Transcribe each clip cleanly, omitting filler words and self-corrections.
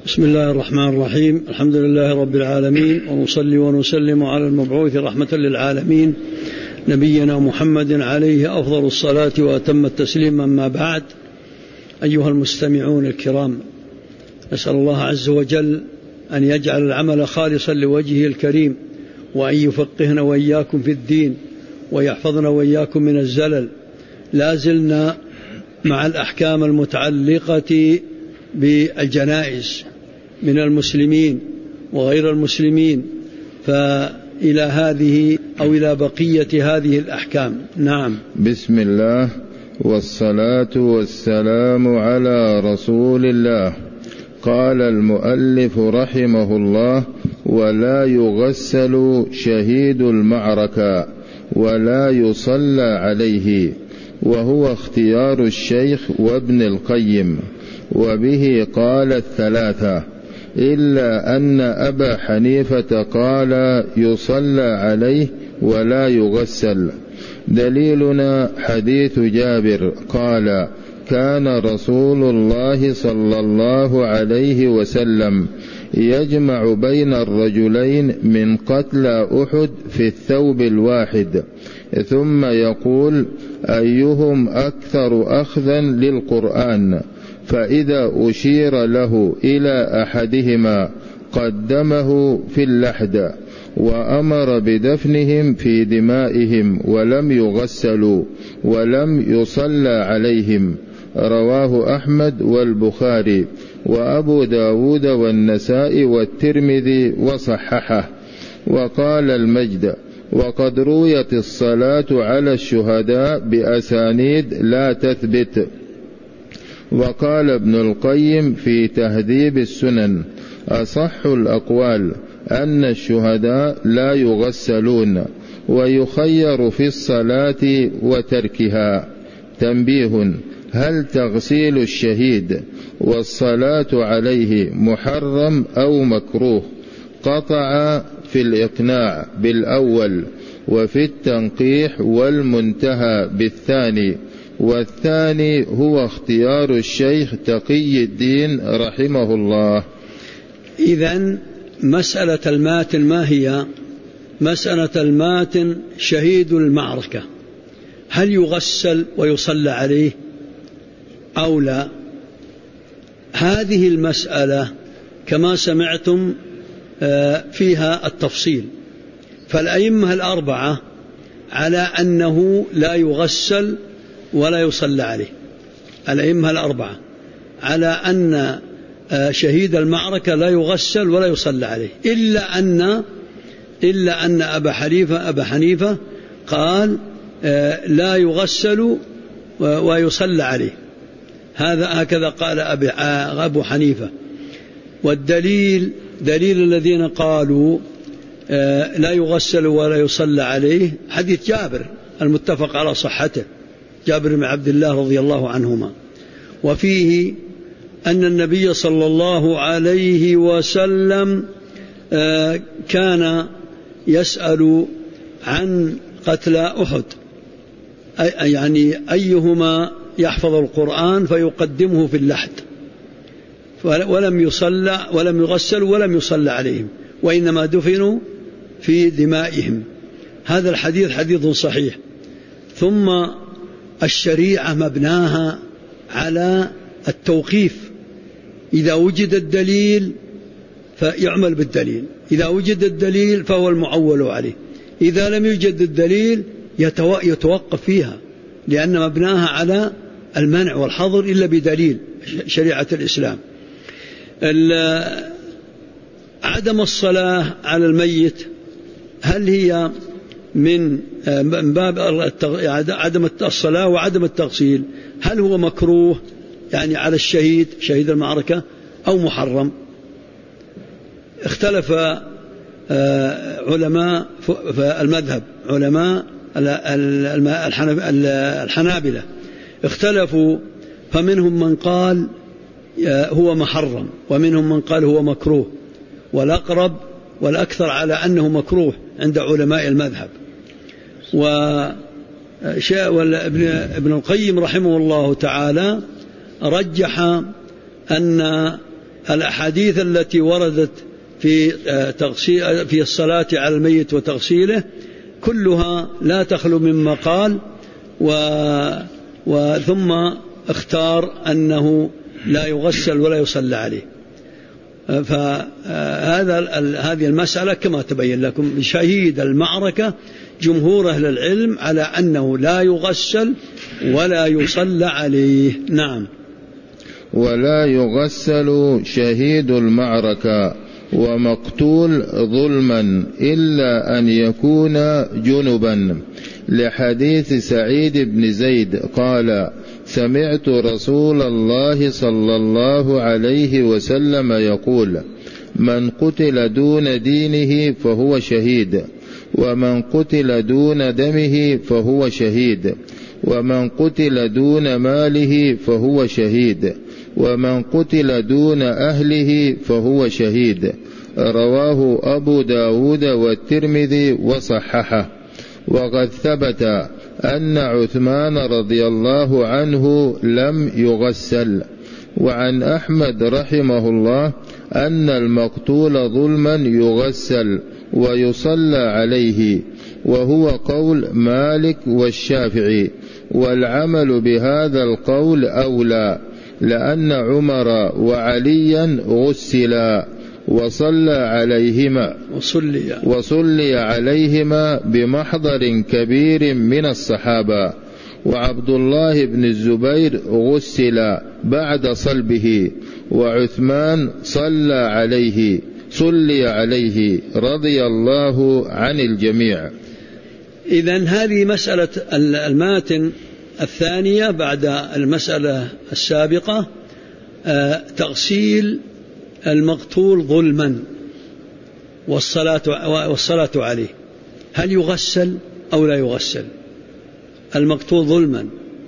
بسم الله الرحمن الرحيم. الحمد لله رب العالمين، ونصلي ونسلم على المبعوث رحمة للعالمين نبينا محمد عليه أفضل الصلاة وأتم التسليم. أما بعد، أيها المستمعون الكرام، نسأل الله عز وجل أن يجعل العمل خالصا لوجهه الكريم، وأن يفقهنا وإياكم في الدين، ويحفظنا وإياكم من الزلل. لا زلنا مع الأحكام المتعلقة بالجنائز من المسلمين وغير المسلمين، فإلى هذه أو إلى بقية هذه الأحكام. نعم. بسم الله والصلاة والسلام على رسول الله. قال المؤلف رحمه الله: ولا يغسل شهيد المعركة ولا يصلى عليه، وهو اختيار الشيخ وابن القيم، وبه قال الثلاثة، إلا أن أبا حنيفة قال يصلى عليه ولا يغسل. دليلنا حديث جابر قال: كان رسول الله صلى الله عليه وسلم يجمع بين الرجلين من قتلى أحد في الثوب الواحد، ثم يقول: أيهم أكثر أخذا للقرآن؟ فإذا أشير له إلى أحدهما قدمه في اللحد، وأمر بدفنهم في دمائهم ولم يغسلوا ولم يصلى عليهم. رواه أحمد والبخاري وأبو داود والنسائي والترمذي وصححه. وقال المجد: وقد رويت الصلاة على الشهداء بأسانيد لا تثبت. وقال ابن القيم في تهذيب السنن: أصح الأقوال أن الشهداء لا يغسلون، ويخير في الصلاة وتركها. تنبيه: هل تغسيل الشهيد والصلاة عليه محرم أو مكروه؟ قطع في الإقناع بالأول، وفي التنقيح والمنتهى بالثاني، والثاني هو اختيار الشيخ تقي الدين رحمه الله. إذن مسألة الماتن ما هي؟ مسألة الماتن شهيد المعركة، هل يغسل ويصلى عليه أو لا؟ هذه المسألة كما سمعتم فيها التفصيل، فالأئمة الأربعة على أنه لا يغسل ولا يصلى عليه. الأئمة الأربعة على أن شهيد المعركة لا يغسل ولا يصلى عليه، إلا أن أبا حنيفة قال لا يغسل ويصلى عليه. هكذا قال أبو حنيفة. والدليل دليل الذين قالوا لا يغسل ولا يصلى عليه حديث جابر المتفق على صحته، جابر بن عبد الله رضي الله عنهما، وفيه أن النبي صلى الله عليه وسلم كان يسأل عن قتلى أحد، يعني أيهما يحفظ القرآن فيقدمه في اللحد، ولم يغسل ولم يصلى عليهم، وإنما دفنوا في دمائهم. هذا الحديث حديث صحيح. ثم الشريعة مبناها على التوقيف، إذا وجد الدليل فيعمل بالدليل، إذا وجد الدليل فهو المعول عليه، إذا لم يوجد الدليل يتوقف فيها، لأن مبناها على المنع والحظر إلا بدليل شريعة الإسلام. عدم الصلاة على الميت هل هي من باب عدم الصلاة وعدم التغسيل، هل هو مكروه يعني على شهيد المعركة أو محرم؟ اختلف علماء المذهب، علماء الحنابلة اختلفوا، فمنهم من قال هو محرم، ومنهم من قال هو مكروه، والأقرب والأكثر على أنه مكروه عند علماء المذهب. ابن القيم رحمه الله تعالى رجح أن الأحاديث التي وردت في الصلاة على الميت وتغسيله كلها لا تخلو من مقال، ثم اختار أنه لا يغسل ولا يصلى عليه. فهذه المسألة كما تبين لكم، شهيد المعركة جمهور أهل العلم على أنه لا يغسل ولا يصلى عليه. نعم. ولا يغسل شهيد المعركة ومقتول ظلما إلا أن يكون جنبا، لحديث سعيد بن زيد قال: سمعت رسول الله صلى الله عليه وسلم يقول: من قتل دون دينه فهو شهيد، ومن قتل دون دمه فهو شهيد، ومن قتل دون ماله فهو شهيد، ومن قتل دون أهله فهو شهيد. رواه أبو داود والترمذي وصححه. وقد ثبت أن عثمان رضي الله عنه لم يغسل. وعن أحمد رحمه الله أن المقتول ظلما يغسل ويصلى عليه، وهو قول مالك والشافعي، والعمل بهذا القول أولى، لأن عمر وعليا غسلا وصلي عليهما بمحضر كبير من الصحابة، وعبد الله بن الزبير غسل بعد صلبه، وعثمان صلي عليه رضي الله عن الجميع. إذن هذه مسألة الماتن الثانية بعد المسألة السابقة، تغسيل المقتول ظلما والصلاة عليه. هل يغسل أو لا يغسل المقتول ظلما؟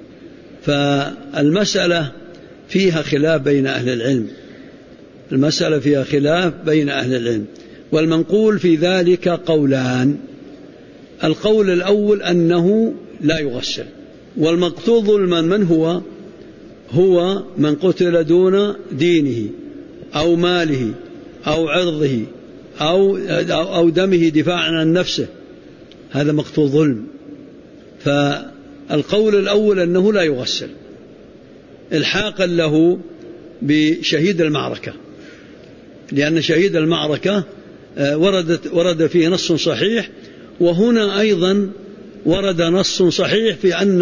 فالمسألة فيها خلاف بين أهل العلم، والمنقول في ذلك قولان. القول الأول أنه لا يغسل. والمقتول ظلما من هو من قتل دون دينه أو ماله أو عرضه أو دمه دفاعا عن نفسه، هذا مقتول ظلم. فالقول الأول أنه لا يغسل إلحاقا له بشهيد المعركة، لأن شهيد المعركة ورد فيه نص صحيح، وهنا أيضا ورد نص صحيح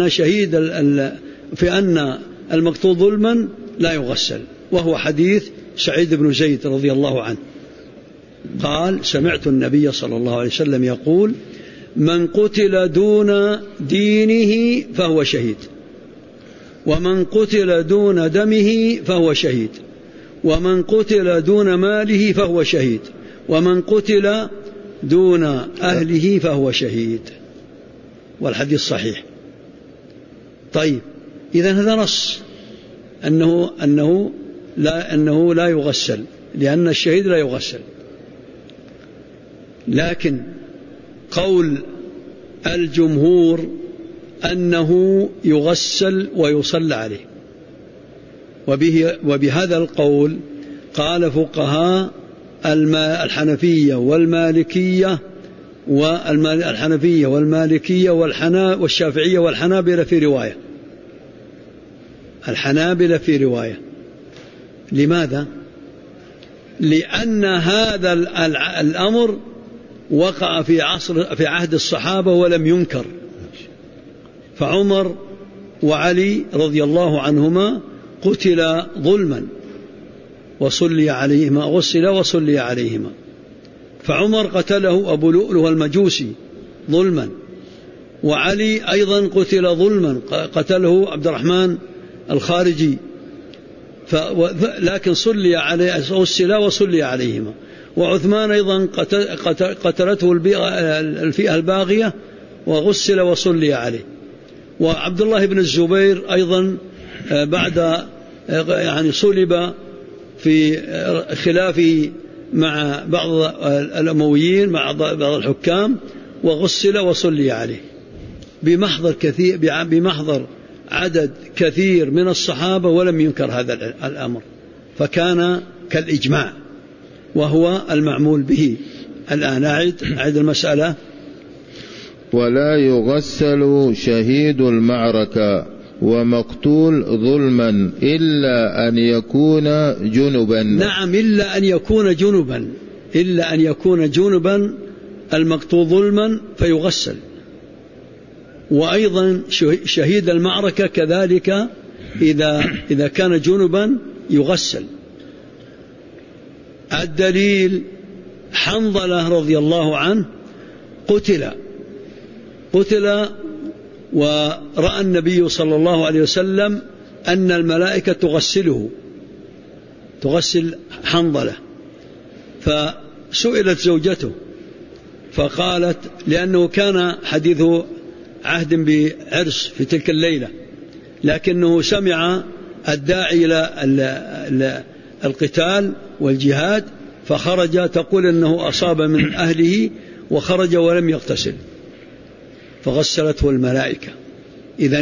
في أن المقتول ظلما لا يغسل، وهو حديث سعيد بن زيد رضي الله عنه قال: سمعت النبي صلى الله عليه وسلم يقول: من قتل دون دينه فهو شهيد، ومن قتل دون دمه فهو شهيد، ومن قتل دون ماله فهو شهيد، ومن قتل دون أهله فهو شهيد. والحديث صحيح. طيب، إذن هذا نص أنه لا يغسل، لأن الشهيد لا يغسل. لكن قول الجمهور أنه يغسل ويصلى عليه، وبهذا القول قال فقهاء الحنفية والمالكية والشافعية والحنابلة في رواية. لماذا؟ لأن هذا الأمر وقع في عهد الصحابة ولم ينكر، فعمر وعلي رضي الله عنهما قتل ظلما وصلي عليهما. فعمر قتله أبو لؤلؤ المجوسي ظلما، وعلي أيضا قتل ظلما قتله عبد الرحمن الخارجي، لكن غسل وصلي عليهما. وعثمان أيضا قتلته الفئة الباغية وغسل وصلي عليه. وعبد الله بن الزبير أيضا بعد صلب في خلافه مع بعض الأمويين مع بعض الحكام، وغسل وصلي عليه بمحضر عدد كثير من الصحابة، ولم ينكر هذا الأمر. فكان كالإجماع وهو المعمول به. الآن أعد المسألة. ولا يغسل شهيد المعركة ومقتول ظلما إلا أن يكون جنبا. نعم، إلا أن يكون جنبا، إلا أن يكون جنبا المقتول ظلما فيغسل. وأيضا شهيد المعركة كذلك إذا كان جنبا يغسل. الدليل حنظلة رضي الله عنه قتل ورأى النبي صلى الله عليه وسلم أن الملائكة تغسل حنظلة، فسئلت زوجته فقالت، لأنه كان حديث عهد بعرس في تلك الليلة، لكنه سمع الداعي إلى القتال والجهاد فخرج، تقول أنه أصاب من أهله وخرج ولم يغتسل فغسلته الملائكة. إذن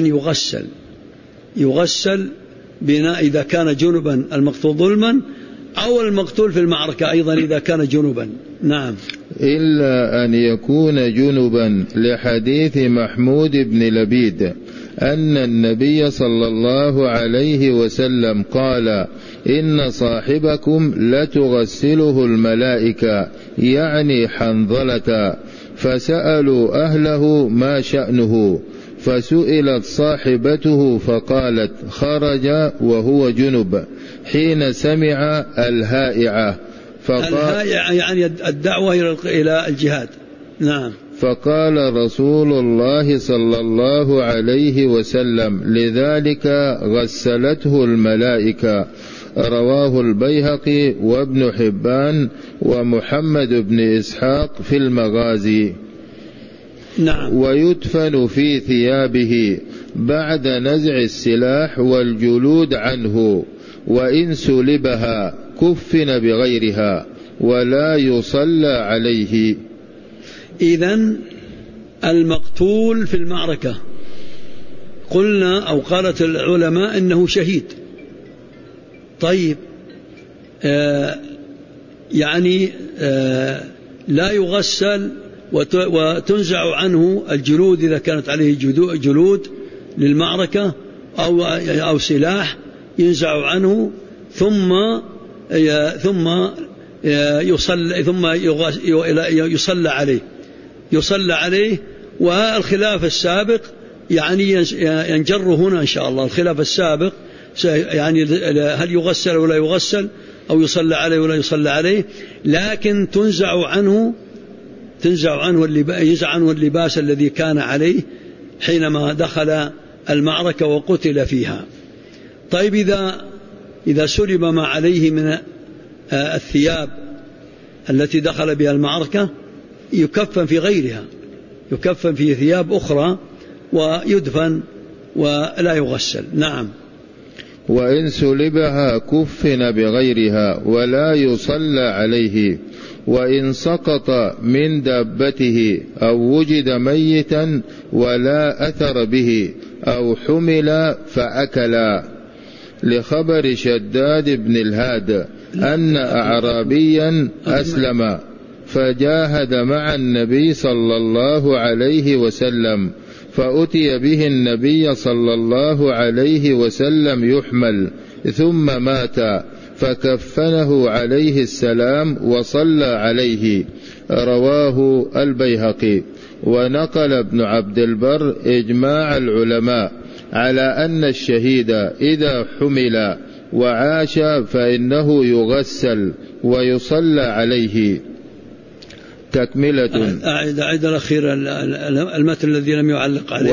يغسل بناء إذا كان جنبا المقتول ظلما، أو المقتول في المعركة أيضا إذا كان جنبا. نعم، إلا أن يكون جنبا، لحديث محمود بن لبيد أن النبي صلى الله عليه وسلم قال: إن صاحبكم لتغسله الملائكة، يعني حنظلة، فسألوا أهله ما شأنه، فسئلت صاحبته فقالت: خرج وهو جنب حين سمع الهائعة. الهائعة يعني الدعوة إلى الجهاد. نعم. فقال رسول الله صلى الله عليه وسلم: لذلك غسلته الملائكة. رواه البيهقي وابن حبان ومحمد بن إسحاق في المغازي. نعم. ويدفن في ثيابه بعد نزع السلاح والجلود عنه، وإن سلبها كفن بغيرها ولا يصلى عليه. إذن المقتول في المعركة قلنا أو قالت العلماء إنه شهيد. طيب، يعني لا يغسل وتنزع عنه الجلود إذا كانت عليه جلود للمعركة أو سلاح ينزع عنه، ثم يصلى عليه. والخلاف السابق يعني ينجر هنا إن شاء الله. الخلاف السابق يعني هل يغسل ولا يغسل، أو يصلى عليه ولا يصلى عليه، لكن ينزع عنه اللباس الذي كان عليه حينما دخل المعركة وقتل فيها. طيب، إذا سلب ما عليه من الثياب التي دخل بها المعركة يكفن في غيرها، يكفن في ثياب أخرى ويدفن ولا يغسل. نعم. وإن سلبها كفن بغيرها ولا يصلى عليه. وإن سقط من دابته أو وجد ميتا ولا أثر به أو حمل فأكلا، لخبر شداد بن الهاد أن أعرابيا أسلم فجاهد مع النبي صلى الله عليه وسلم، فأتي به النبي صلى الله عليه وسلم يحمل، ثم مات فكفنه عليه السلام وصلى عليه. رواه البيهقي. ونقل ابن عبد البر إجماع العلماء على أن الشهيد إذا حمل وعاش فإنه يغسل ويصلى عليه. تكملة. أعد الأخير المتن الذي لم يعلق عليه.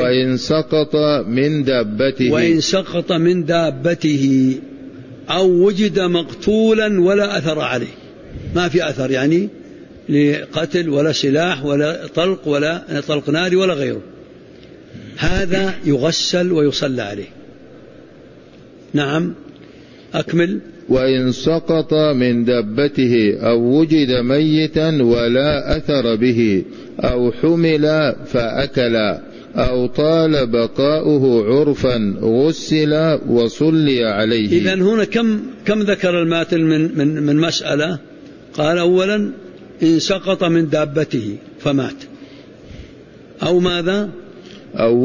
وإن سقط من دابته أو وجد مقتولا ولا أثر عليه، ما في أثر يعني لقتل ولا سلاح ولا طلق ولا طلق نار ولا غيره، هذا يغسل ويصلى عليه. نعم، أكمل. وإن سقط من دابته أو وجد ميتا ولا أثر به أو حمل فأكل. أو طال بقاؤه عرفا غسل وصلي عليه. إذن هنا كم ذكر الماتن من مسألة؟ قال أولا إن سقط من دابته فمات، أو ماذا؟ أو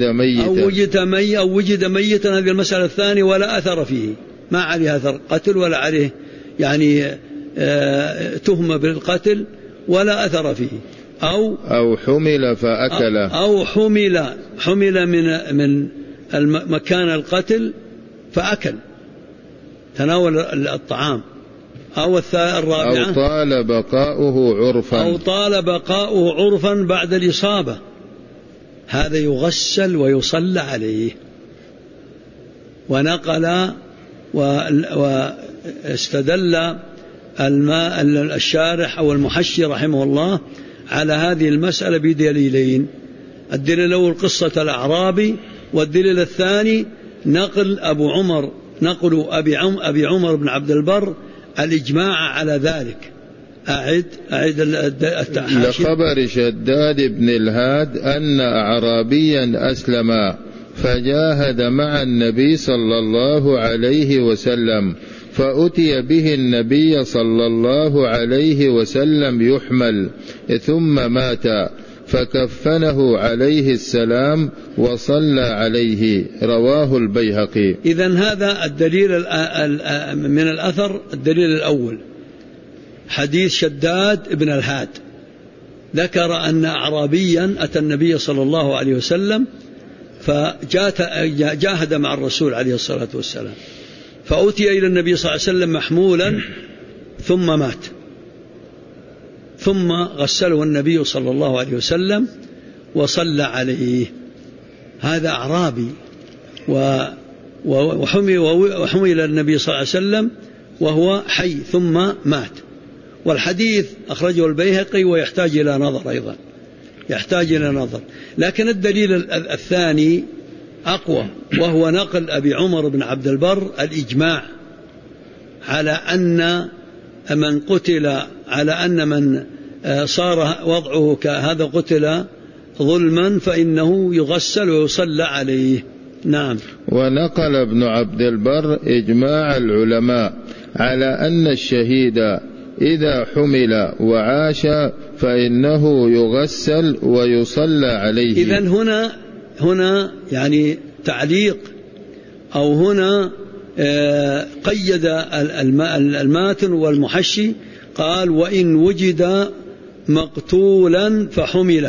وجد ميتا هذه المسألة الثانية ولا أثر فيه، ما عليه أثر قتل ولا عليه يعني تهمة بالقتل ولا أثر فيه. أو حمل فأكل، أو حمل من مكان القتل فأكل تناول الطعام. أو الرابعة أو طال بقاؤه عرفا بعد الإصابة، هذا يغسل ويصلى عليه. ونقل واستدل الشارح أو المحشي رحمه الله على هذه المسألة بدليلين: الدليل الأول قصة الأعرابي، والدليل الثاني نقل أبي عمر بن عبد البر الإجماع على ذلك. أعد التحاشي. لخبر شداد بن الهاد أن أعرابيا أسلم فجاهد مع النبي صلى الله عليه وسلم، فأتي به النبي صلى الله عليه وسلم يحمل، ثم مات، فكفنه عليه السلام وصلى عليه. رواه البيهقي. إذن هذا الدليل من الأثر. الدليل الأول حديث شداد بن الهاد، ذكر أن أعرابيا أتى النبي صلى الله عليه وسلم فجاهد مع الرسول عليه الصلاة والسلام، فأتي إلى النبي صلى الله عليه وسلم محمولا ثم مات، ثم غسله النبي صلى الله عليه وسلم وصلى عليه. هذا أعرابي وحمل النبي صلى الله عليه وسلم وهو حي ثم مات. والحديث أخرجه البيهقي ويحتاج إلى نظر أيضا، يحتاج إلى نظر. لكن الدليل الثاني أقوى، وهو نقل أبي عمر بن عبد البر الإجماع على أن من قتل، على أن من صار وضعه كهذا قتل ظلما فإنه يغسل ويصلى عليه. نعم. ونقل ابن عبد البر إجماع العلماء على أن الشهيد إذا حمل وعاش فإنه يغسل ويصلى عليه. إذن هنا يعني تعليق، أو هنا قيد الماتن والمحشي، قال وإن وجد مقتولا فحمل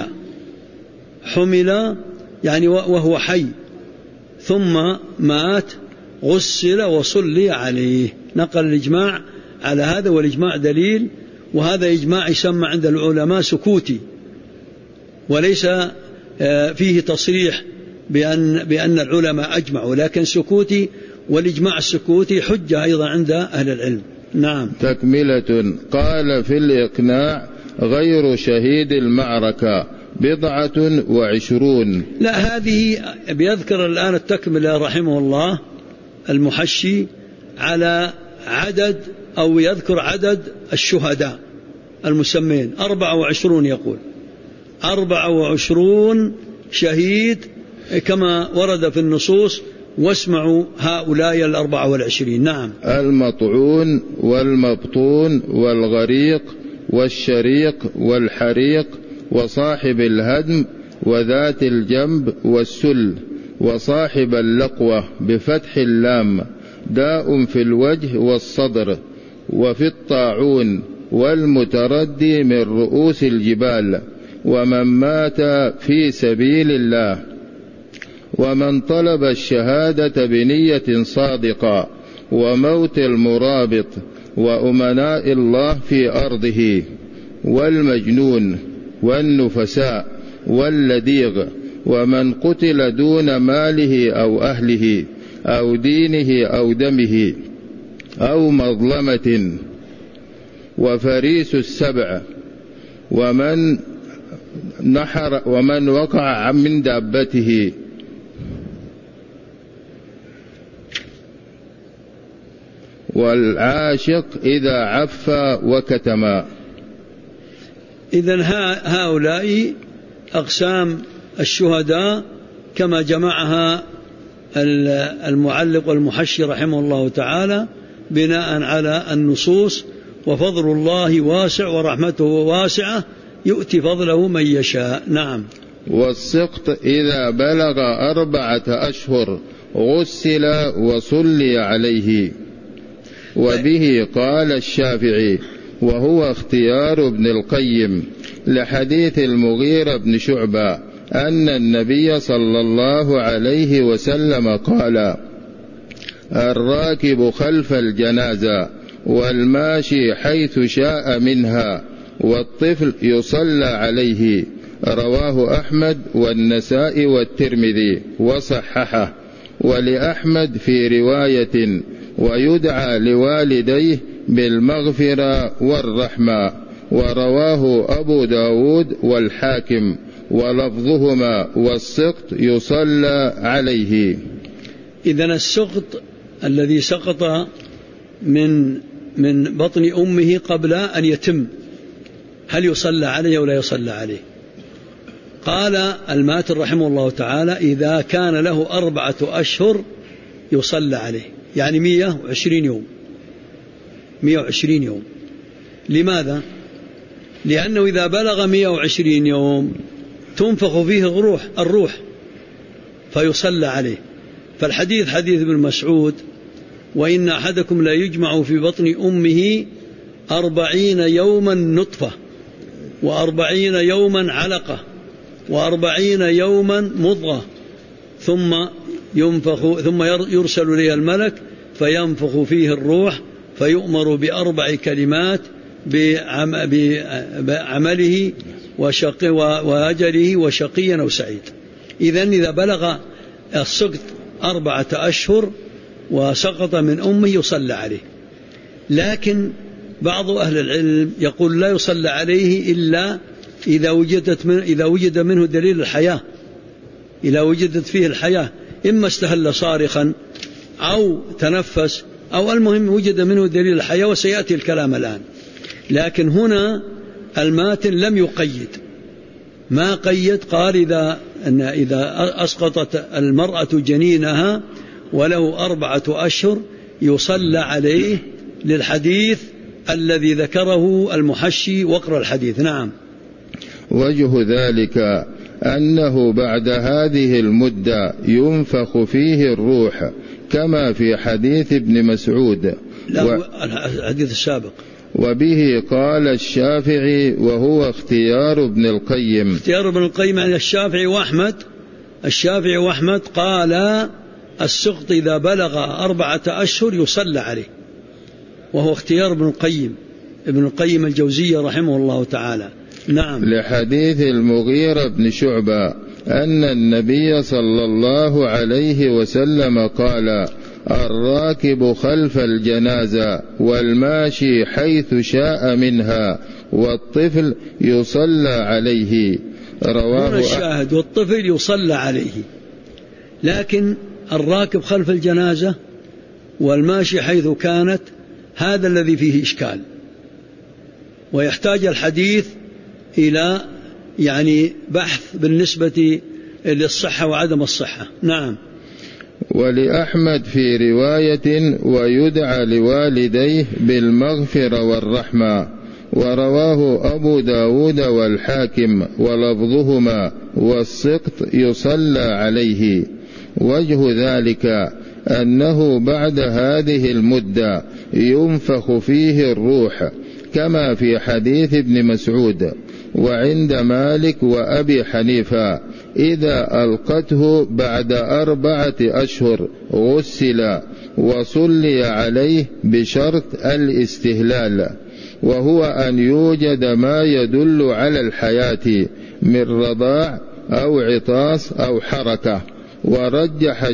يعني وهو حي ثم مات غسل وصلي عليه. نقل الإجماع على هذا، والإجماع دليل، وهذا إجماع يسمى عند العلماء سكوتي، وليس فيه تصريح بأن العلماء أجمعوا، لكن سكوتي، والإجماع السكوتي حجة أيضا عند أهل العلم. نعم. تكملة. قال في الإقناع غير شهيد المعركة 27. لا، هذه بيذكر الآن التكملة رحمه الله المحشي على عدد، أو يذكر عدد الشهداء المسمين 24. يقول 24 شهيد كما ورد في النصوص، واسمعوا هؤلاء 24. نعم. المطعون والمبطون والغريق والشريق والحريق وصاحب الهدم وذات الجنب والسل وصاحب اللقوة بفتح اللام، داء في الوجه والصدر، وفي الطاعون والمتردي من رؤوس الجبال، ومن مات في سبيل الله، ومن طلب الشهادة بنية صادقة، وموت المرابط، وأمناء الله في أرضه، والمجنون، والنفساء، واللديغ، ومن قتل دون ماله أو أهله أو دينه أو دمه أو مظلمة، وفريس السبع، ومن نحر، ومن وقع من دابته، والعاشق إذا عفى وكتما. إذن هؤلاء أقسام الشهداء كما جمعها المعلق والمحشي رحمه الله تعالى بناء على النصوص: وفضل الله واسع ورحمته واسعة يؤتي فضله من يشاء. نعم. والسقط إذا بلغ 4 أشهر غسل وصلي عليه. وبه قال الشافعي، وهو اختيار ابن القيم، لحديث المغيرة بن شعبة أن النبي صلى الله عليه وسلم قال: الراكب خلف الجنازة والماشي حيث شاء منها والطفل يصلى عليه. رواه أحمد والنسائي والترمذي وصححه. ولأحمد في رواية: ويدعى لوالديه بالمغفرة والرحمة. ورواه أبو داود والحاكم ولفظهما: والسقط يصلى عليه. إذن السقط الذي سقط من بطن أمه قبل أن يتم، هل يصلى عليه ولا يصلى عليه؟ قال الماتر رحمه الله تعالى: إذا كان له 4 أشهر يصلى عليه، يعني 120 يوم. 120 يوم. لماذا؟ لأنه إذا بلغ 120 يوم تنفخ فيه الروح فيصلى عليه. فالحديث حديث ابن مسعود: وإن أحدكم لا يجمع في بطن أمه 40 يوما نطفة، 40 يوما علقة، 40 يوما مضغة، ثم يرسل إليه الملك فينفخ فيه الروح فيؤمر ب4 كلمات بعمله وأجله وشقي أو سعيد. إذن إذا بلغ السقط 4 أشهر وسقط من أمه يصلى عليه. لكن بعض أهل العلم يقول لا يصلى عليه إلا إذا وجد منه دليل الحياة، إذا وجدت فيه الحياة، إما استهل صارخا أو تنفس، أو المهم وجد منه دليل الحياة، وسيأتي الكلام الآن. لكن هنا الماتن لم يقيد، ما قيد، قال إذا أسقطت المرأة جنينها وله 4 أشهر يصلى عليه، للحديث الذي ذكره المحشي واقرأ الحديث. نعم. وجه ذلك أنه بعد هذه المدة ينفخ فيه الروح، كما في حديث ابن مسعود. الحديث السابق. وبه قال الشافعي، وهو اختيار ابن القيم. اختيار ابن القيم عن الشافعي وأحمد قال: السقط إذا بلغ 4 أشهر يصلى عليه، وهو اختيار ابن القيم الجوزية رحمه الله تعالى. نعم. لحديث المغيرة بن شعبة أن النبي صلى الله عليه وسلم قال: الراكب خلف الجنازة والماشي حيث شاء منها والطفل يصلى عليه. رواه الشاهد والطفل يصلى عليه. لكن الراكب خلف الجنازة والماشي حيث كانت، هذا الذي فيه إشكال، ويحتاج الحديث إلى بحث بالنسبة للصحة وعدم الصحة. نعم. ولأحمد في رواية: ويدعى لوالديه بالمغفرة والرحمة. ورواه أبو داود والحاكم ولفظهما: والسقط يصلى عليه. وجه ذلك أنه بعد هذه المدة ينفخ فيه الروح، كما في حديث ابن مسعود. وعند مالك وأبي حنيفة إذا ألقته بعد 4 أشهر غسل وصلي عليه بشرط الاستهلال، وهو أن يوجد ما يدل على الحياة من رضاع أو عطاس أو حركة. ورجحه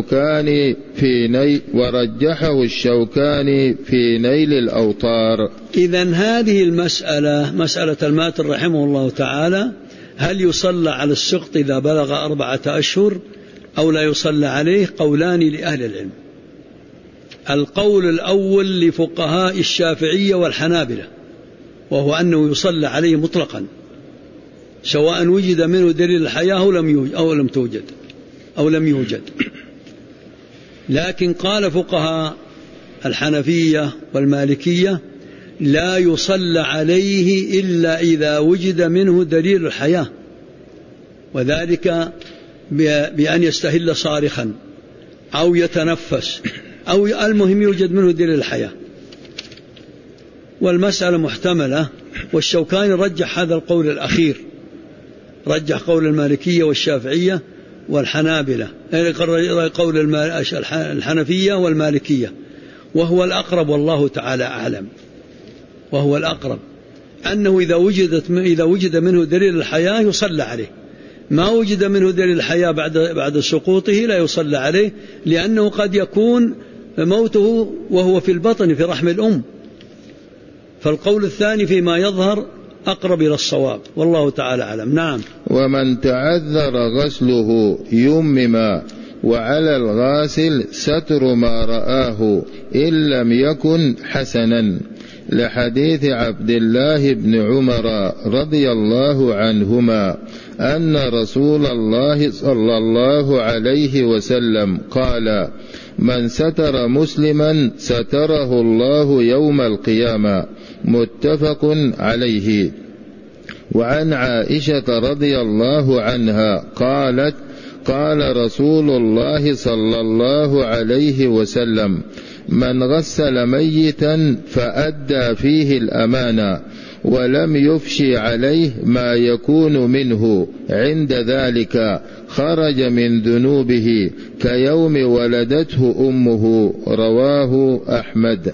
الشوكاني في نيل الأوطار. إذن هذه مسألة الماتر رحمه الله تعالى: هل يصلى على السقط إذا بلغ 4 أشهر أو لا يصلى عليه؟ قولان لأهل العلم. القول الأول لفقهاء الشافعية والحنابلة، وهو أنه يصلى عليه مطلقا، سواء وجد منه دليل الحياة أو لم يوجد. لكن قال فقهاء الحنفية والمالكية لا يصلى عليه إلا إذا وجد منه دليل الحياة، وذلك بأن يستهل صارخا أو يتنفس أو المهم يوجد منه دليل الحياة. والمسألة محتملة، والشوكاني رجح هذا القول الأخير، رجح قول المالكية والشافعية والحنابلة، قول الحنفية والمالكية، وهو الأقرب والله تعالى أعلم. وهو الأقرب أنه إذا وجد منه دليل الحياة يصلى عليه، ما وجد منه دليل الحياة بعد سقوطه لا يصلى عليه، لأنه قد يكون موته وهو في البطن في رحم الأم. فالقول الثاني فيما يظهر أقرب إلى الصواب، والله تعالى أعلم. نعم. ومن تعذر غسله يمم، وعلى الغاسل ستر ما رآه إن لم يكن حسنا، لحديث عبد الله بن عمر رضي الله عنهما أن رسول الله صلى الله عليه وسلم قال: من ستر مسلما ستره الله يوم القيامة، متفق عليه. وعن عائشة رضي الله عنها قالت: قال رسول الله صلى الله عليه وسلم: من غسل ميتا فأدى فيه الأمانة ولم يفشي عليه ما يكون منه، عند ذلك خرج من ذنوبه كيوم ولدته أمه. رواه أحمد.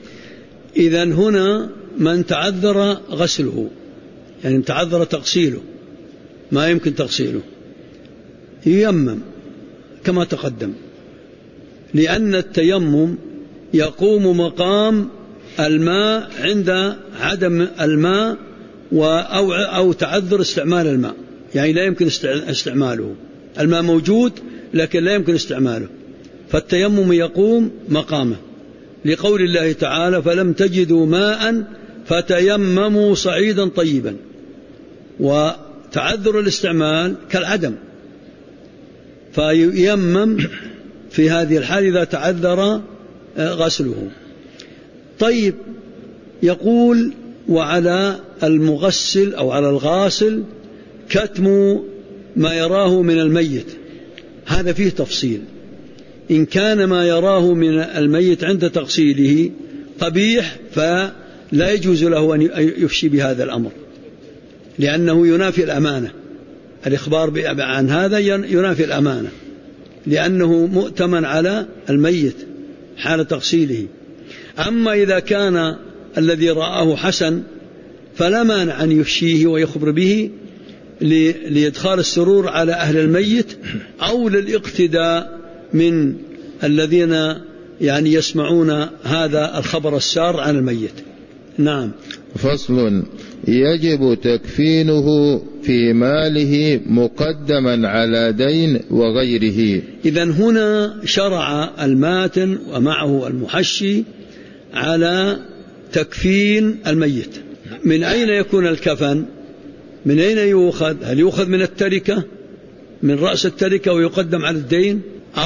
إذن هنا من تعذر غسله، يعني تعذر تغسيله، ما يمكن تغسيله، ييمم كما تقدم، لأن التيمم يقوم مقام الماء عند عدم الماء أو تعذر استعمال الماء، يعني لا يمكن استعماله، الماء موجود لكن لا يمكن استعماله، فالتيمم يقوم مقامه، لقول الله تعالى: فلم تجدوا ماء فتيمموا صعيدا طيبا. وتعذر الاستعمال كالعدم، فييمم في هذه الحال إذا تعذر غسله. طيب، يقول: وعلى المغسل أو على الغاسل كتم ما يراه من الميت. هذا فيه تفصيل. إن كان ما يراه من الميت عند تغسيله قبيح فلا يجوز له أن يفشي بهذا الأمر، لأنه ينافي الأمانة. الإخبار عن هذا ينافي الأمانة، لأنه مؤتمن على الميت حال تغسيله. أما إذا كان الذي رآه حسن فلا مانع أن يفشيه ويخبر به لإدخال السرور على أهل الميت، أو للاقتداء من الذين يعني يسمعون هذا الخبر السار عن الميت. نعم. فصل: يجب تكفينه في ماله مقدما على دين وغيره. إذن هنا شرع الماتن ومعه المحشي على تكفين الميت. من أين يكون الكفن؟ من أين يؤخذ؟ هل يؤخذ من التركة، من رأس التركة ويقدم على الدين،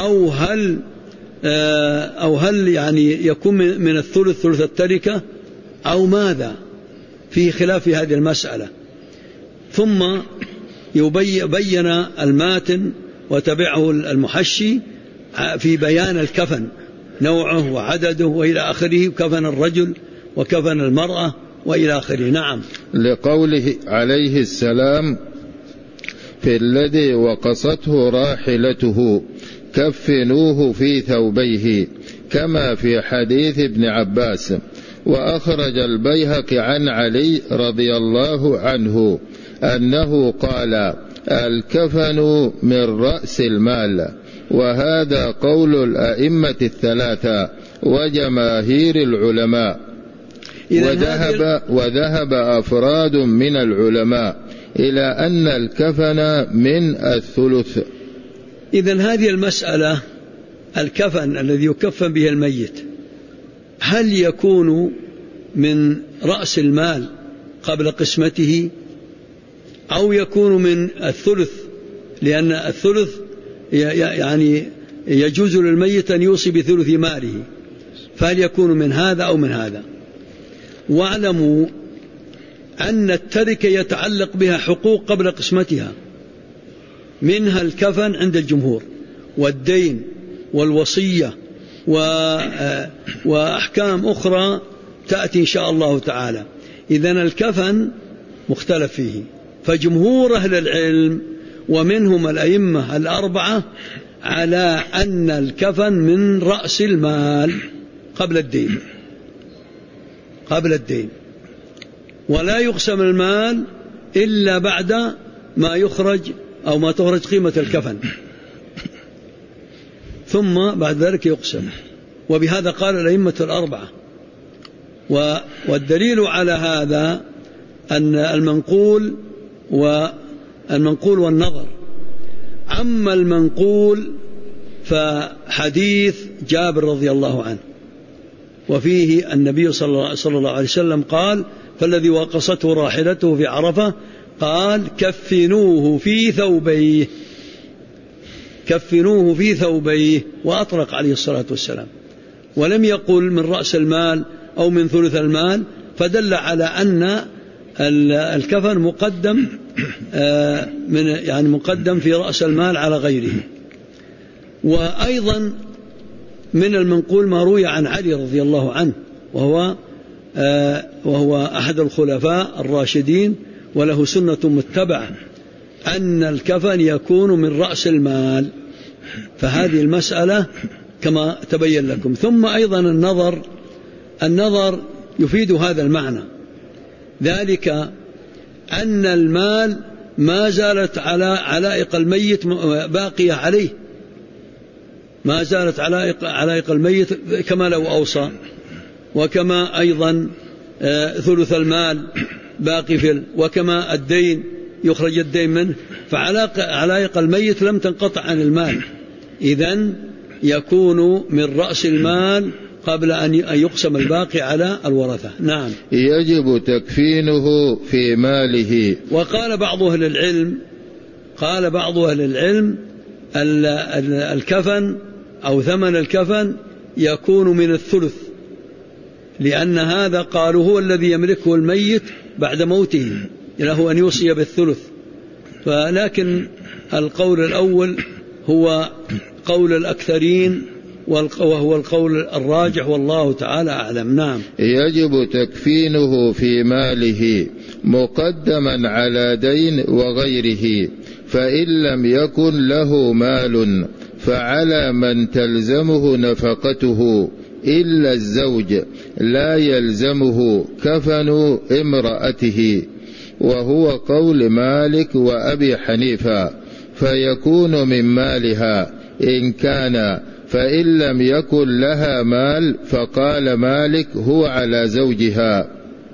أو هل يعني يكون من ثلث التركة، أو ماذا؟ فيه خلاف في هذه المسألة. ثم يبين الماتن وتبعه المحشي في بيان الكفن، نوعه وعدده وإلى آخره، كفن الرجل وكفن المرأة وإلى آخره. نعم. لقوله عليه السلام: في الذي وقصته راحلته كفنوه في ثوبيه، كما في حديث ابن عباس. وأخرج البيهقي عن علي رضي الله عنه أنه قال: الكفن من رأس المال. وهذا قول الأئمة الثلاثة وجماهير العلماء، وذهب أفراد من العلماء إلى أن الكفن من الثلث. إذن هذه المسألة، الكفن الذي يكفن به الميت، هل يكون من رأس المال قبل قسمته، أو يكون من الثلث، لأن الثلث يعني يجوز للميت أن يوصي بثلث ماله، فهل يكون من هذا أو من هذا؟ واعلموا أن التركة يتعلق بها حقوق قبل قسمتها، منها الكفن عند الجمهور، والدين، والوصية، وأحكام أخرى تأتي إن شاء الله تعالى. إذن الكفن مختلف فيه، فجمهور أهل العلم ومنهم الأئمة الأربعة على أن الكفن من رأس المال قبل الدين، ولا يقسم المال إلا بعد ما يخرج أو ما تخرج قيمة الكفن، ثم بعد ذلك يقسم. وبهذا قال الأئمة الأربعة. والدليل على هذا أن المنقول والنظر. أما المنقول فحديث جابر رضي الله عنه، وفيه النبي صلى الله عليه وسلم قال: فالذي وقصته راحلته في عرفة قال: كفنوه في ثوبيه، وأطلق عليه الصلاة والسلام، ولم يقل من رأس المال أو من ثلث المال، فدل على أن الكفن مقدم في رأس المال على غيره. وأيضا من المنقول ما روي عن علي رضي الله عنه، وهو أحد الخلفاء الراشدين وله سنة متبعة، أن الكفن يكون من رأس المال، فهذه المسألة كما تبين لكم. ثم أيضا النظر يفيد هذا المعنى، ذلك أن المال ما زالت علائق الميت باقية عليه، ما زالت علائق الميت كما لو أوصى، وكما أيضا ثلث المال باقي وكما الدين يخرج الدين منه، فعلائق الميت لم تنقطع عن المال، إذن يكون من رأس المال قبل أن يقسم الباقي على الورثة. نعم. يجب تكفينه في ماله. وقال بعض أهل العلم الكفن أو ثمن الكفن يكون من الثلث، لأن هذا قالوا هو الذي يملكه الميت بعد موته، له أن يوصي بالثلث. ولكن القول الأول هو قول الأكثرين، وهو القول الراجح، والله تعالى أعلم. نعم. يجب تكفينه في ماله مقدما على دين وغيره، فإن لم يكن له مال فعلى من تلزمه نفقته إلا الزوج، لا يلزمه كفن امرأته، وهو قول مالك وأبي حنيفة، فيكون من مالها إن كان، فإن لم يكن لها مال فقال مالك هو على زوجها.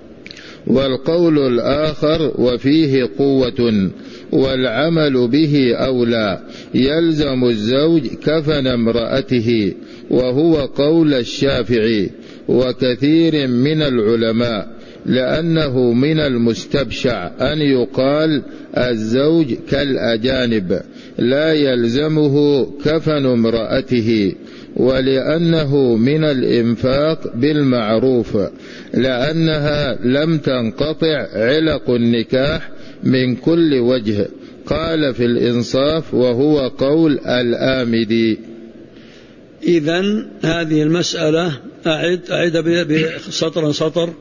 والقول الآخر وفيه قوة والعمل به أولى، يلزم الزوج كفن امرأته، وهو قول الشافعي وكثير من العلماء، لأنه من المستبشع أن يقال الزوج كالأجانب لا يلزمه كفن امرأته، ولأنه من الإنفاق بالمعروف، لأنها لم تنقطع علق النكاح من كل وجه. قال في الإنصاف وهو قول الآمدي. إذن هذه المسألة أعد بسطر.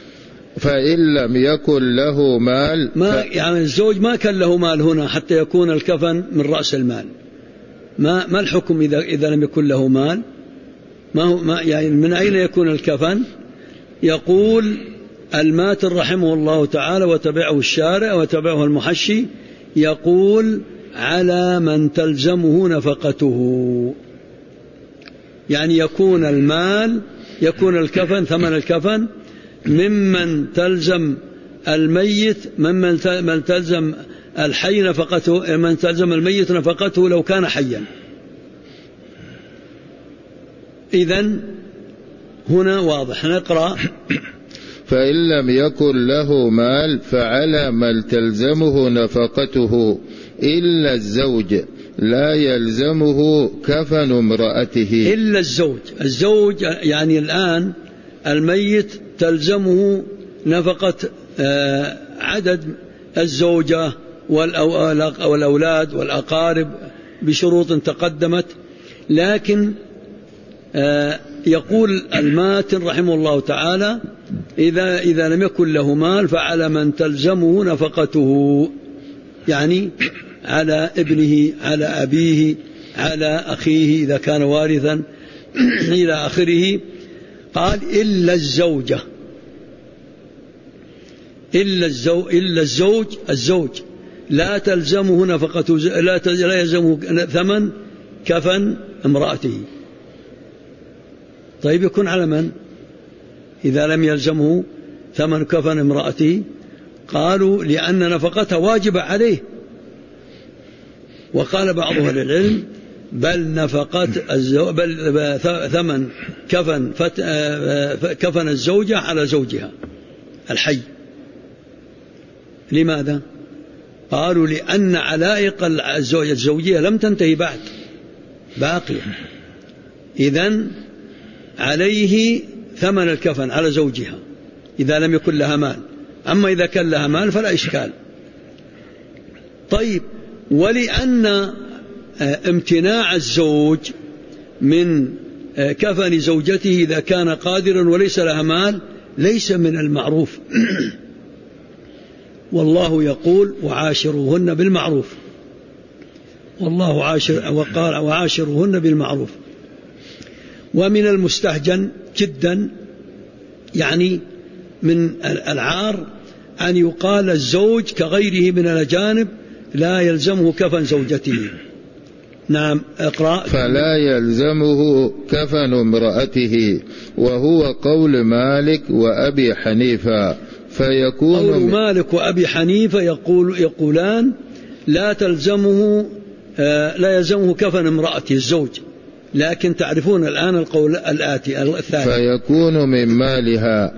فإن لم يكن له مال يعني الزوج ما كان له مال هنا حتى يكون الكفن من رأس المال. ما الحكم إذا لم يكن له مال؟ يعني من أين يكون الكفن؟ يقول الماتن رحمه الله تعالى وتبعه الشارع وتبعه المحشي، يقول على من تلزمه نفقته، يعني يكون المال، يكون الكفن، ثمن الكفن ممن تلزم الميت، من تلزم الحي نفقته، من تلزم الميت نفقته لو كان حيا. إذن هنا واضح. نقرأ. فإن لم يكن له مال فعلى من تلزمه نفقته إلا الزوج، لا يلزمه كفن امرأته. إلا الزوج يعني الآن الميت تلزمه نفقة عدد الزوجة والأولاد والأقارب بشروط تقدمت، لكن يقول الماتن رحمه الله تعالى إذا لم يكن له مال فعلى من تلزمه نفقته، يعني على ابنه، على أبيه، على أخيه إذا كان وارثا إلى آخره. قال إلا الزوجة، إلا الزوج لا تلزمه نفقته، لا يلزمه ثمن كفن امرأته. طيب يكون على من إذا لم يلزمه ثمن كفن امرأته؟ قالوا لأن نفقتها واجبة عليه. وقال بعض أهل العلم بل ثمن كفن الزوجة على زوجها الحي. لماذا؟ قالوا لأن علائق الزوجية لم تنتهي بعد، باقية، إذن عليه ثمن الكفن على زوجها إذا لم يكن لها مال، أما إذا كان لها مال فلا إشكال. طيب، ولأن امتناع الزوج من كفن زوجته إذا كان قادرا وليس لها مال ليس من المعروف. والله يقول وعاشروهن بالمعروف، والله وقال وعاشروهن بالمعروف. ومن المستهجن جدا يعني من العار أن يقال الزوج كغيره من الأجانب لا يلزمه كفن زوجته. نعم، اقرأ. فلا يلزمه كفن امرأته، وهو قول مالك وأبي حنيفة. فيكون قول مالك وأبي حنيفة يقولان لا يلزمه كفن امرأته الزوج، لكن تعرفون الآن القول الآتي الثاني. فيكون من مالها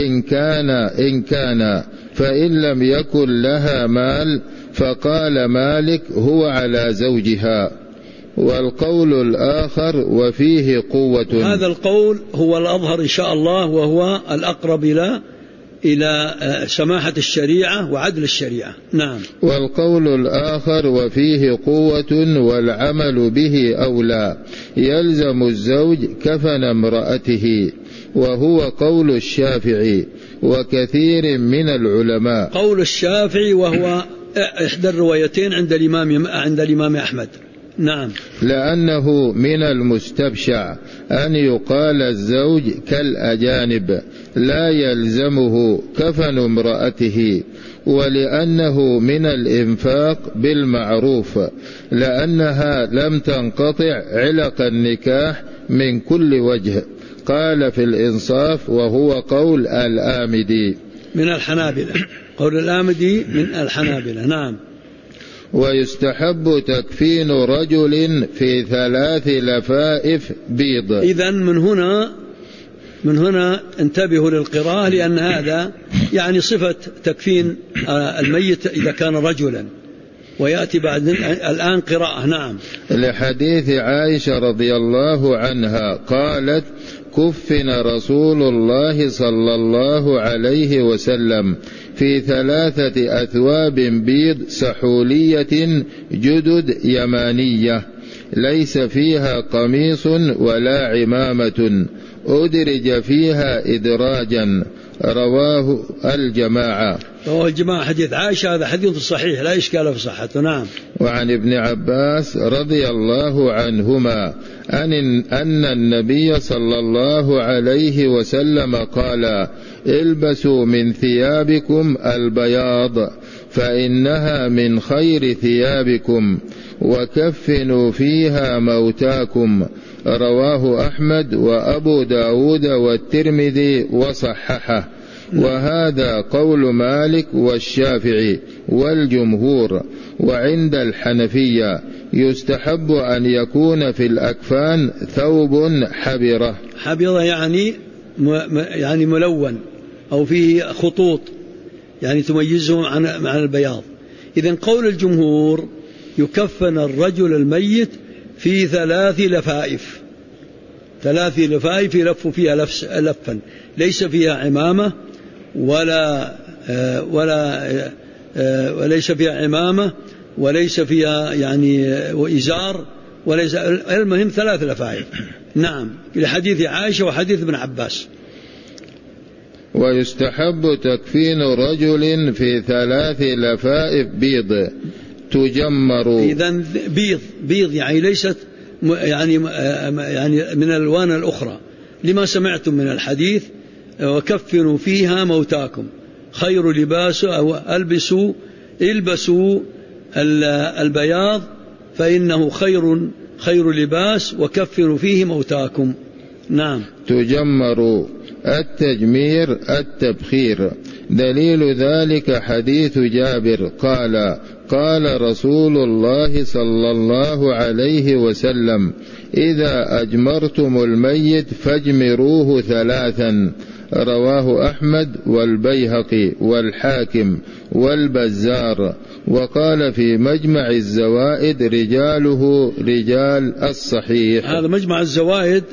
إن كان فإن لم يكن لها مال فقال مالك هو على زوجها. والقول الآخر وفيه قوة، هذا القول هو الأظهر إن شاء الله، وهو الأقرب إلى سماحة الشريعة وعدل الشريعة. نعم. والقول الآخر وفيه قوة والعمل به أولى، يلزم الزوج كفن امرأته، وهو قول الشافعي وكثير من العلماء. قول الشافعي وهو إحدى الروايتين عند الإمام أحمد. نعم. لأنه من المستبشع أن يقال الزوج كالأجانب لا يلزمه كفن امرأته، ولأنه من الإنفاق بالمعروف، لأنها لم تنقطع علق النكاح من كل وجه. قال في الإنصاف وهو قول الآمدي من الحنابلة، قول الآمدي من الحنابلة. نعم. ويستحب تكفين رجل في 3 لفائف بيض. إذن من هنا انتبهوا للقراءة، لأن هذا يعني صفة تكفين الميت إذا كان رجلا، ويأتي بعد الآن قراءة. نعم. لحديث عائشة رضي الله عنها قالت كفن رسول الله صلى الله عليه وسلم في 3 أثواب بيض سحولية جدد يمانية ليس فيها قميص ولا عمامة، أدرج فيها إدراجا. رواه الجماعة. حديث عائشة هذا حديث صحيح لا إشكال في صحته. نعم. وعن ابن عباس رضي الله عنهما أن النبي صلى الله عليه وسلم قال البسوا من ثيابكم البياض فإنها من خير ثيابكم، وكفنوا فيها موتاكم. رواه أحمد وأبو داود والترمذي وصححه. وهذا قول مالك والشافعي والجمهور. وعند الحنفية يستحب أن يكون في الأكفان ثوب حبرة يعني ملون أو فيه خطوط يعني تميزه عن البياض. إذن قول الجمهور يكفن الرجل الميت في 3 لفائف، 3 لفائف يلف فيها لفا، ليس فيها عمامة وليس فيها عمامة وليس فيها يعني وإزار، وليس، المهم 3 لفائف. نعم، لحديث عائشة وحديث ابن عباس. ويستحب تكفين رجل في 3 لفائف بيض تجمر. إذن بيض يعني ليست يعني من الألوان الأخرى، لما سمعتم من الحديث وكفنوا فيها موتاكم، خير لباس أو البسوا البياض فإنه خير لباس، وكفنوا فيه موتاكم. نعم. تجمر التجمير التبخير. دليل ذلك حديث جابر قال رسول الله صلى الله عليه وسلم: إذا أجمرتم الميت فاجمروه 3. رواه أحمد والبيهقي والحاكم والبزار. وقال في مجمع الزوائد: رجاله رجال الصحيح. هذا مجمع الزوائد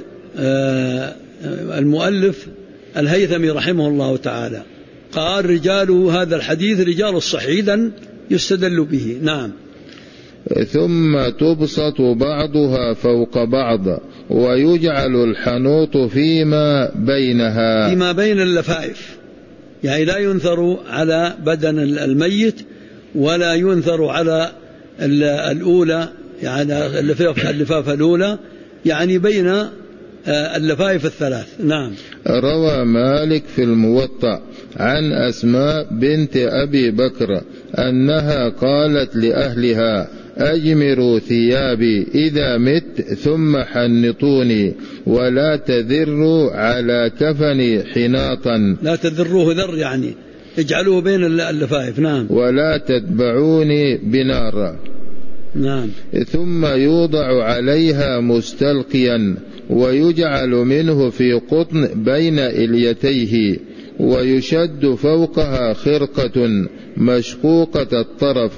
المؤلف الهيثمي رحمه الله تعالى قال: رجاله هذا الحديث رجال الصحيح، إذن يستدل به. نعم. ثم تبسط بعضها فوق بعض ويجعل الحنوط فيما بين اللفائف، يعني لا ينثر على بدن الميت ولا ينثر على الأولى، يعني اللفاف الأولى، يعني بين اللفائف 3. نعم. روى مالك في الموطأ عن أسماء بنت أبي بكر أنها قالت لأهلها: أجمروا ثيابي إذا مت ثم حنطوني، ولا تذروا على كفني حناطا. لا تذروه ذر يعني اجعلوه بين اللفائف. نعم. ولا تتبعوني بنار. نعم. ثم يوضع عليها مستلقيا، ويجعل منه في قطن بين إليتيه، ويشد فوقها خرقة مشقوقة الطرف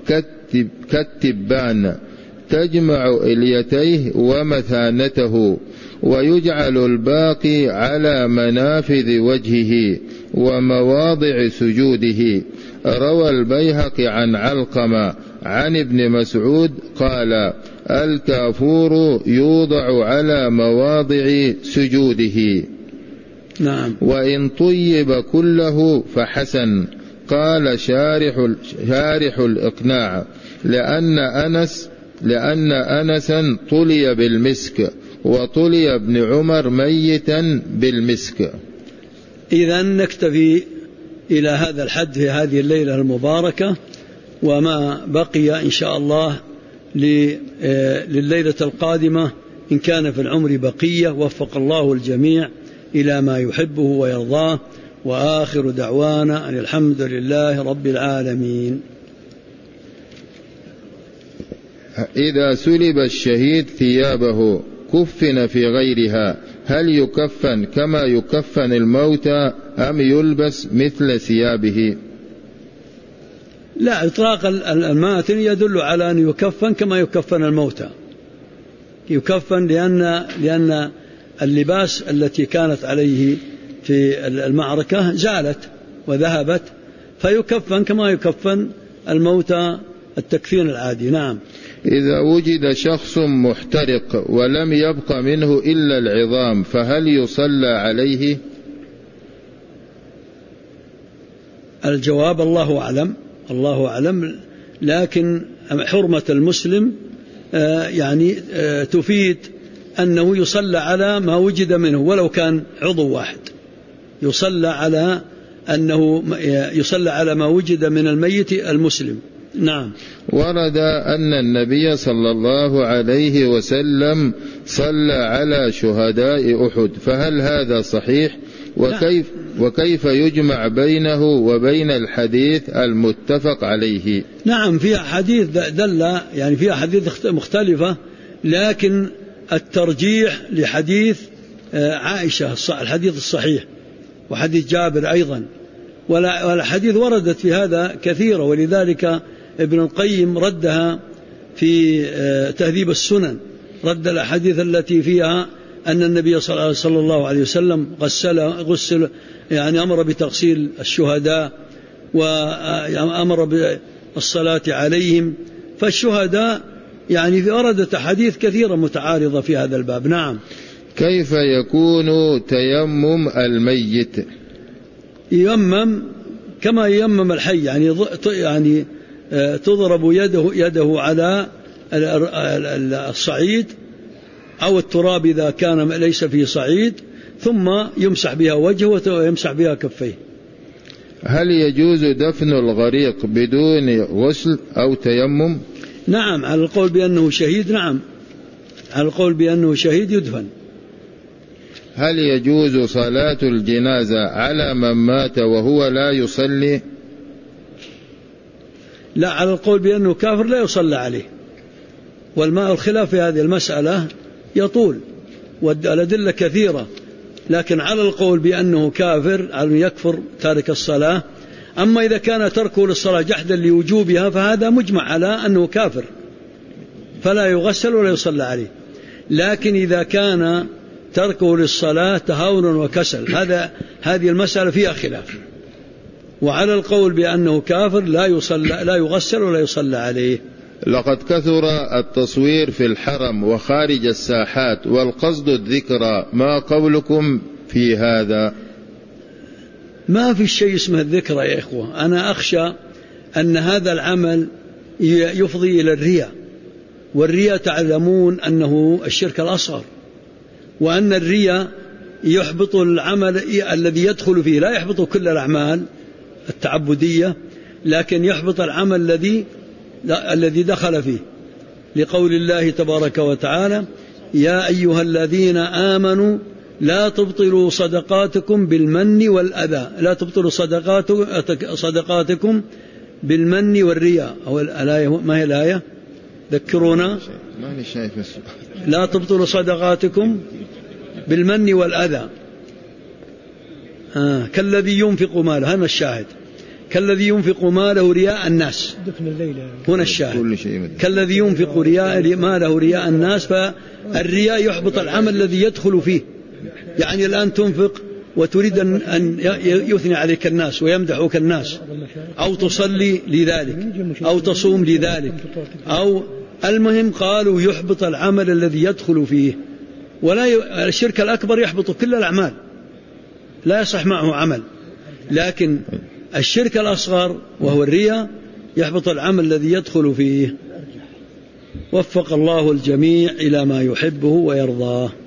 كالتبان تجمع إليتيه ومثانته، ويجعل الباقي على منافذ وجهه ومواضع سجوده. روى البيهقي عن علقمة عن ابن مسعود قال: الكافور يوضع على مواضع سجوده. نعم. وإن طيب كله فحسن. قال شارح الإقناع: لأن أنسا طلي بالمسك، وطلي ابن عمر ميتا بالمسك. إذن نكتفي إلى هذا الحد في هذه الليلة المباركة، وما بقي إن شاء الله لليلة القادمة إن كان في العمر بقية. وفق الله الجميع إلى ما يحبه ويرضاه، وآخر دعوانا أن الحمد لله رب العالمين. إذا سلب الشهيد ثيابه كفن في غيرها، هل يكفن كما يكفن الموتى أم يلبس مثل ثيابه؟ لا، إطلاق الماتن يدل على أن يكفن كما يكفن الموتى. يكفن لأن اللباس التي كانت عليه في المعركة زالت وذهبت، فيكفن كما يكفن الموتى التكفين العادي. نعم. إذا وجد شخص محترق ولم يبق منه إلا العظام، فهل يصلى عليه؟ الجواب الله أعلم، لكن حرمة المسلم يعني تفيد أنه يصلى على ما وجد منه ولو كان عضو واحد، يصلى على ما وجد من الميت المسلم. نعم. ورد أن النبي صلى الله عليه وسلم صلى على شهداء أحد، فهل هذا صحيح؟ وكيف يجمع بينه وبين الحديث المتفق عليه؟ نعم، فيها حديث دل، يعني فيها حديث مختلفة، لكن الترجيح لحديث عائشة الحديث الصحيح وحديث جابر أيضا، والحديث وردت في هذا كثيرة، ولذلك ابن القيم ردها في تهذيب السنن، رد الأحاديث التي فيها أن النبي صلى الله عليه وسلم غسل يعني أمر بتغسيل الشهداء وأمر بالصلاة عليهم. فالشهداء يعني وردت أحاديث كثيرة متعارضة في هذا الباب. نعم. كيف يكون تيمم الميت؟ ييمم كما ييمم الحي، يعني تضرب يده على الصعيد أو التراب إذا كان ليس فيه صعيد، ثم يمسح بها وجهه ويمسح بها كفيه. هل يجوز دفن الغريق بدون غسل أو تيمم؟ نعم، على القول بأنه شهيد، نعم، على القول بأنه شهيد يدفن. هل يجوز صلاة الجنازة على من مات وهو لا يصلي؟ لا، على القول بأنه كافر لا يصلى عليه، الخلاف في هذه المسألة يطول والأدلة كثيرة، لكن على القول بأنه كافر على يكفر تارك الصلاة. أما إذا كان تركه للصلاة جحدا لوجوبها فهذا مجمع على أنه كافر فلا يغسل ولا يصلى عليه. لكن إذا كان تركه للصلاة تهاونا وكسل هذه المسألة فيها خلاف، وعلى القول بأنه كافر لا يغسل ولا يصلى عليه. لقد كثر التصوير في الحرم وخارج الساحات والقصد الذكرى، ما قولكم في هذا؟ ما في شيء اسمه الذكرى يا إخوة. أنا أخشى أن هذا العمل يفضي إلى الرياء، والرياء تعلمون أنه الشرك الأصغر، وأن الرياء يحبط العمل الذي يدخل فيه، لا يحبط كل الأعمال التعبدية، لكن يحبط العمل الذي دخل فيه، لقول الله تبارك وتعالى: يا أيها الذين آمنوا لا تبطلوا صدقاتكم بالمن والأذى، لا تبطلوا صدقاتكم بالمن والرياء. أو الآية ما هي الآية؟ ذكرونا. لا تبطلوا صدقاتكم بالمن والأذى كالذي ينفق ماله، هذا الشاهد، كالذي ينفق ماله رياء الناس، هنا الشاهد، كالذي ينفق ماله رياء الناس. فالرياء يحبط العمل الذي يدخل فيه. يعني الآن تنفق وتريد أن يثني عليك الناس ويمدحك الناس، أو تصلي لذلك أو تصوم لذلك، أو المهم قالوا يحبط العمل الذي يدخل فيه. ولا الشرك الأكبر يحبط كل الأعمال، لا يصح معه عمل، لكن الشرك الأصغر وهو الرياء يحبط العمل الذي يدخل فيه. وفق الله الجميع إلى ما يحبه ويرضاه.